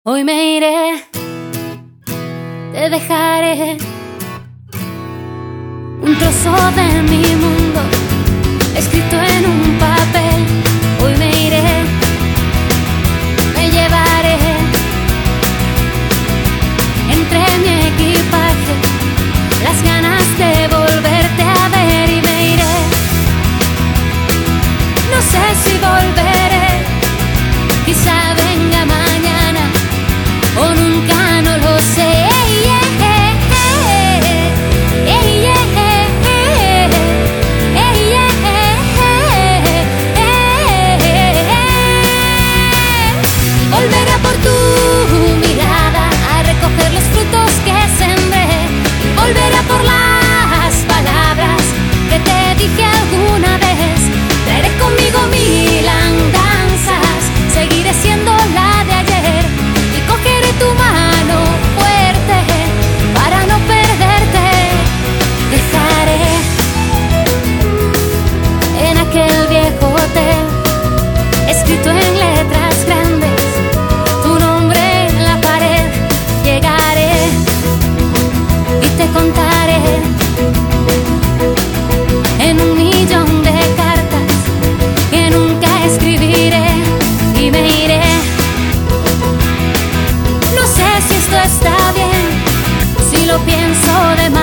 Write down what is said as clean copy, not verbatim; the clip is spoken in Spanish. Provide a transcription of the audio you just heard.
Hoy me iré, te dejaré un trozo de mi mundo escrito en un papel. Hoy me iré, me llevaré entre mi equipaje las ganas de volverte a ver y me iré. No sé si volveré, quizá venga mañana o nunca, no lo sé. Volveré por tu mirada a recoger los frutos que sembré. Volveré por las palabras que te dije alguna vez. Traeré conmigo mil andanzas, seguiré siendo la de ayer y cogeré tu mano fuerte para no perderte. Dejaré en aquel viejo hotel escrito en letras grandes tu nombre en la pared. Llegaré y te contaré en un millón de cartas que nunca escribiré y me iré. No sé si esto está bien, si lo pienso de más.